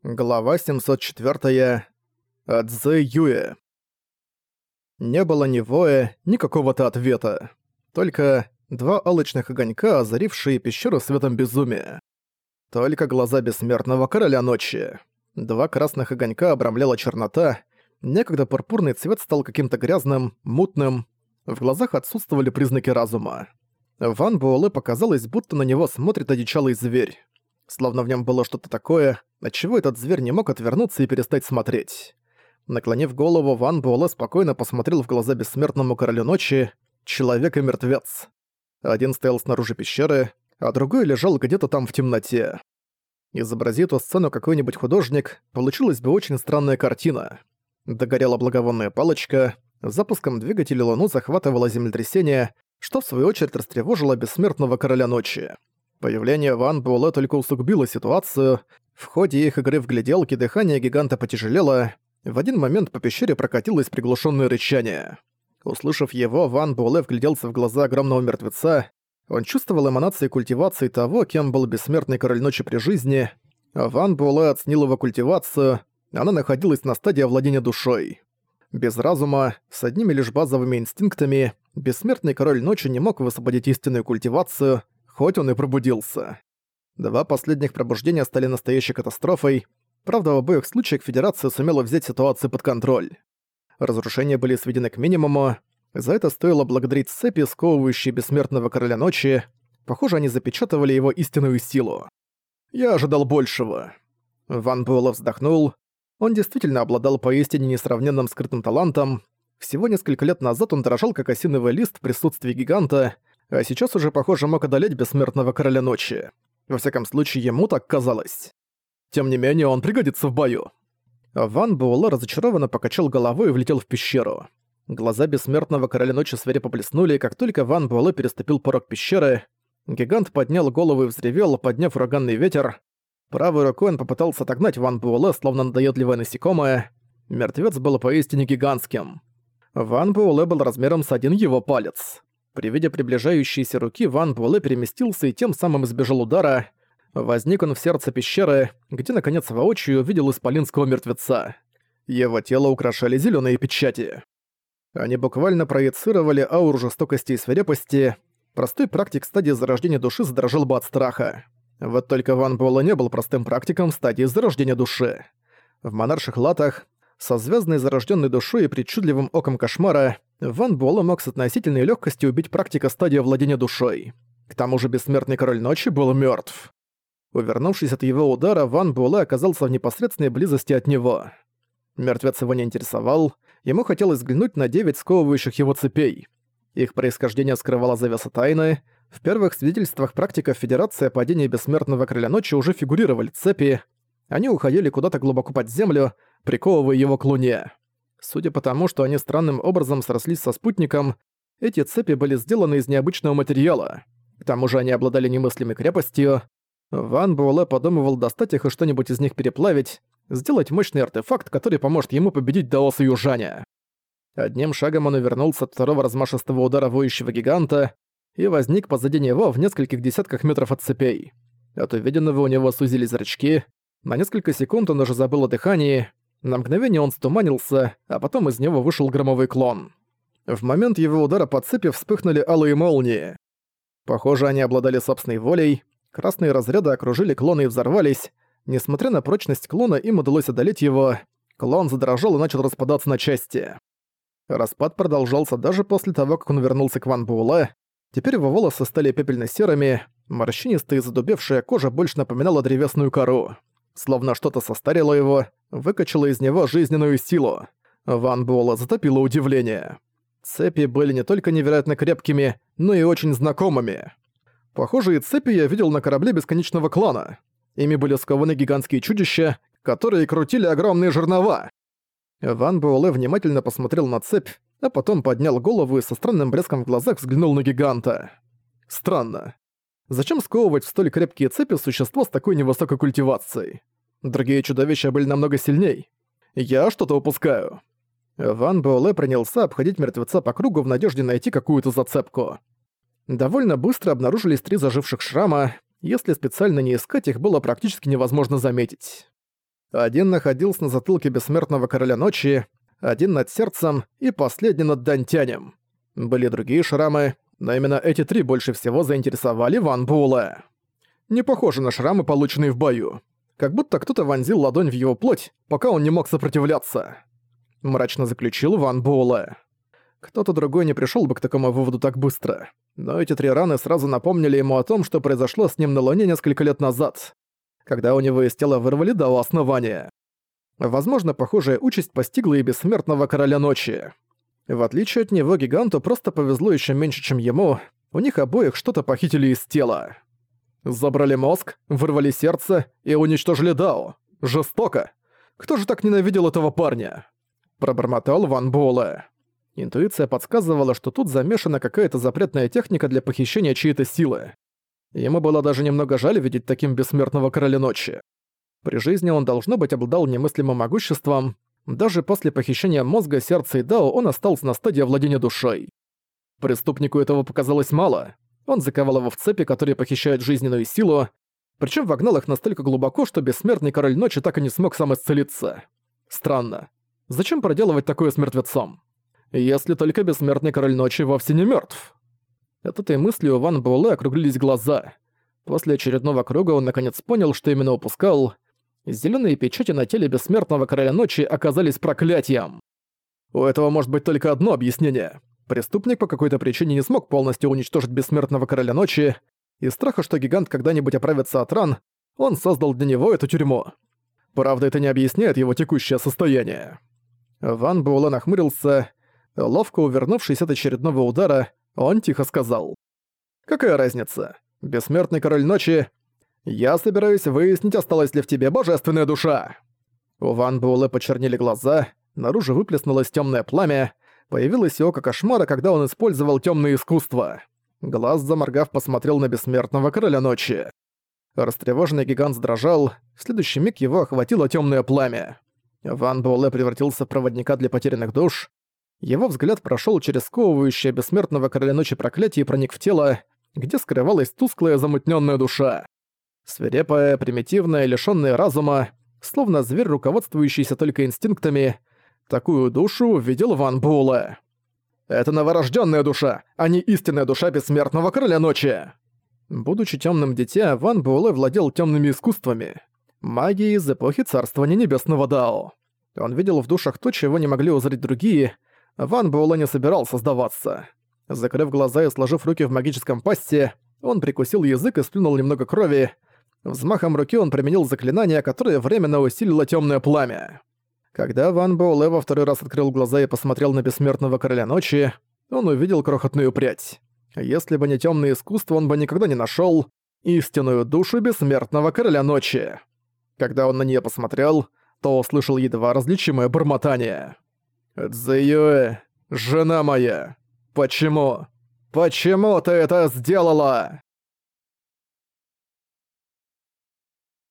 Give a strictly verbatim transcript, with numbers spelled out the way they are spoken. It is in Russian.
Глава семьсот четыре. Цзэ Юэ. Не было ни воя, ни какого-то ответа. Только два алчных огонька, озарившие пещеру светом безумия. Только глаза бессмертного короля ночи. Два красных огонька обрамляла чернота, некогда пурпурный цвет стал каким-то грязным, мутным, в глазах отсутствовали признаки разума. Ван Буэлэ показалось, будто на него смотрит одичалый зверь. Словно в нем было что-то такое, отчего этот зверь не мог отвернуться и перестать смотреть. Наклонив голову, Ван Буэлэ спокойно посмотрел в глаза бессмертному королю ночи, человек и мертвец. Один стоял снаружи пещеры, а другой лежал где-то там в темноте. Изобрази эту сцену какой-нибудь художник, получилась бы очень странная картина. Догорела благовонная палочка, запуском двигателя Луну захватывало землетрясение, что в свою очередь растревожило бессмертного короля ночи. Появление Ван Буэлэ только усугубило ситуацию. В ходе их игры в гляделки дыхание гиганта потяжелело. В один момент по пещере прокатилось приглушенное рычание. Услышав его, Ван Буэлэ вгляделся в глаза огромного мертвеца. Он чувствовал эманации культивации того, кем был бессмертный король ночи при жизни. Ван Буэлэ оценил его культивацию. Она находилась на стадии овладения душой. Без разума, с одними лишь базовыми инстинктами, бессмертный король ночи не мог высвободить истинную культивацию, хоть он и пробудился. Два последних пробуждения стали настоящей катастрофой. Правда, в обоих случаях Федерация сумела взять ситуацию под контроль. Разрушения были сведены к минимуму. За это стоило благодарить цепи, сковывающие бессмертного короля ночи. Похоже, они запечатывали его истинную силу. Я ожидал большего. Ван Буэлэ вздохнул. Он действительно обладал поистине несравненным скрытым талантом. Всего несколько лет назад он дрожал как осиновый лист в присутствии гиганта, а сейчас уже, похоже, мог одолеть бессмертного короля ночи. Во всяком случае, ему так казалось. Тем не менее, он пригодится в бою. Ван Буэлэ разочарованно покачал головой и влетел в пещеру. Глаза бессмертного короля ночи свирепо блеснули, как только Ван Буэлэ переступил порог пещеры. Гигант поднял голову и взревел, подняв ураганный ветер. Правой рукой он попытался отогнать Ван Буэлэ, словно надоедливое насекомое. Мертвец был поистине гигантским. Ван Буэлэ был размером с один его палец. При виде приближающейся руки Ван Буэлэ переместился и тем самым избежал удара. Возник он в сердце пещеры, где наконец воочию увидел исполинского мертвеца. Его тело украшали зелёные печати. Они буквально проецировали ауру жестокости и свирепости. Простой практик стадии зарождения души задрожал бы от страха. Вот только Ван Буэлэ не был простым практиком в стадии зарождения души. В монарших латах, со звездной зарожденной душой и причудливым оком кошмара, Ван Буэлэ мог с относительной легкостью убить практика стадии владения душой. К тому же бессмертный король ночи был мертв. Увернувшись от его удара, Ван Буэлэ оказался в непосредственной близости от него. Мертвец его не интересовал, ему хотелось взглянуть на девять сковывающих его цепей. Их происхождение скрывала завеса тайны. В первых свидетельствах практиков Федерации о падении бессмертного короля ночи уже фигурировали цепи. Они уходили куда-то глубоко под землю, приковывая его к луне. Судя по тому, что они странным образом срослись со спутником, эти цепи были сделаны из необычного материала. К тому же они обладали немыслимой крепостью. Ван Буэлэ подумывал достать их и что-нибудь из них переплавить, сделать мощный артефакт, который поможет ему победить Даоса Южаня. Одним шагом он увернулся от второго размашистого удара воющего гиганта и возник позади него в нескольких десятках метров от цепей. От увиденного у него сузились зрачки. На несколько секунд он уже забыл о дыхании. На мгновение он стуманился, а потом из него вышел громовой клон. В момент его удара по цепи вспыхнули алые молнии. Похоже, они обладали собственной волей. Красные разряды окружили клона и взорвались. Несмотря на прочность клона, им удалось одолеть его. Клон задрожал и начал распадаться на части. Распад продолжался даже после того, как он вернулся к Ван Буэлэ. Теперь его волосы стали пепельно-серыми, морщинистая и задубевшая кожа больше напоминала древесную кору. Словно что-то состарило его, выкачало из него жизненную силу. Ван Буэлэ затопило удивление. Цепи были не только невероятно крепкими, но и очень знакомыми. Похожие цепи я видел на корабле Бесконечного Клана. Ими были скованы гигантские чудища, которые крутили огромные жернова. Ван Буэлэ внимательно посмотрел на цепь, а потом поднял голову и со странным блеском в глазах взглянул на гиганта. Странно. Зачем сковывать в столь крепкие цепи существо с такой невысокой культивацией? Другие чудовища были намного сильней. Я что-то упускаю. Ван Буэлэ принялся обходить мертвеца по кругу в надежде найти какую-то зацепку. Довольно быстро обнаружились три заживших шрама. Если специально не искать, их было практически невозможно заметить. Один находился на затылке бессмертного короля ночи, один над сердцем и последний над Дантянем. Были другие шрамы, но именно эти три больше всего заинтересовали Ван Буэлэ. Не похоже на шрамы, полученные в бою. Как будто кто-то вонзил ладонь в его плоть, пока он не мог сопротивляться. Мрачно заключил Ван Буэлэ. Кто-то другой не пришёл бы к такому выводу так быстро. Но эти три раны сразу напомнили ему о том, что произошло с ним на Луне несколько лет назад, когда у него из тела вырвали до основания. Возможно, похожая участь постигла и бессмертного короля ночи. В отличие от него, гиганту просто повезло ещё меньше, чем ему. У них обоих что-то похитили из тела. Забрали мозг, вырвали сердце и уничтожили Дао. Жестоко. Кто же так ненавидел этого парня? Пробормотал Ван Буэлэ. Интуиция подсказывала, что тут замешана какая-то запретная техника для похищения чьей-то силы. Ему было даже немного жаль видеть таким бессмертного короля ночи. При жизни он, должно быть, обладал немыслимым могуществом. Даже после похищения мозга, сердца и Дао он остался на стадии владения душой. Преступнику этого показалось мало. Он заковал его в цепи, которые похищают жизненную силу, причем вогнал их настолько глубоко, что бессмертный король ночи так и не смог сам исцелиться. Странно. Зачем проделывать такое с мертвецом? Если только бессмертный король ночи вовсе не мертв. От этой мысли у Ван Буэлэ округлились глаза. После очередного круга он наконец понял, что именно упускал. Зелёные печати на теле бессмертного короля ночи оказались проклятием. У этого может быть только одно объяснение. Преступник по какой-то причине не смог полностью уничтожить бессмертного короля ночи. Из страха, что гигант когда-нибудь оправится от ран, он создал для него эту тюрьму. Правда, это не объясняет его текущее состояние. Ван Буэлэ нахмурился. Ловко увернувшись от очередного удара, он тихо сказал: «Какая разница? Бессмертный король ночи. Я собираюсь выяснить, осталась ли в тебе божественная душа». У Ван Буэлэ почернели глаза, наружу выплеснулось тёмное пламя, появилось и око кошмара, когда он использовал тёмное искусство. Глаз, заморгав, посмотрел на бессмертного короля ночи. Растревоженный гигант задрожал, в следующий миг его охватило тёмное пламя. Ван Буэлэ превратился в проводника для потерянных душ. Его взгляд прошёл через сковывающее бессмертного короля ночи проклятие и проник в тело, где скрывалась тусклая замутнённая душа. Свирепая, примитивная, лишённая разума, словно зверь, руководствующийся только инстинктами, такую душу увидел Ван Буэлэ. «Это новорождённая душа, а не истинная душа бессмертного короля ночи!» Будучи тёмным дитя, Ван Буэлэ владел тёмными искусствами. Магией из эпохи царствования небесного Дао. Он видел в душах то, чего не могли узреть другие. Ван Буэлэ не собирался сдаваться. Закрыв глаза и сложив руки в магическом пасте, он прикусил язык и сплюнул немного крови. Взмахом руки он применил заклинание, которое временно усилило тёмное пламя. Когда Ван Буэлэ во второй раз открыл глаза и посмотрел на бессмертного короля ночи, он увидел крохотную прядь. Если бы не тёмное искусство, он бы никогда не нашёл истинную душу бессмертного короля ночи. Когда он на неё посмотрел, то услышал едва различимое бормотание. «Цзэюэ, жена моя, почему? Почему ты это сделала?»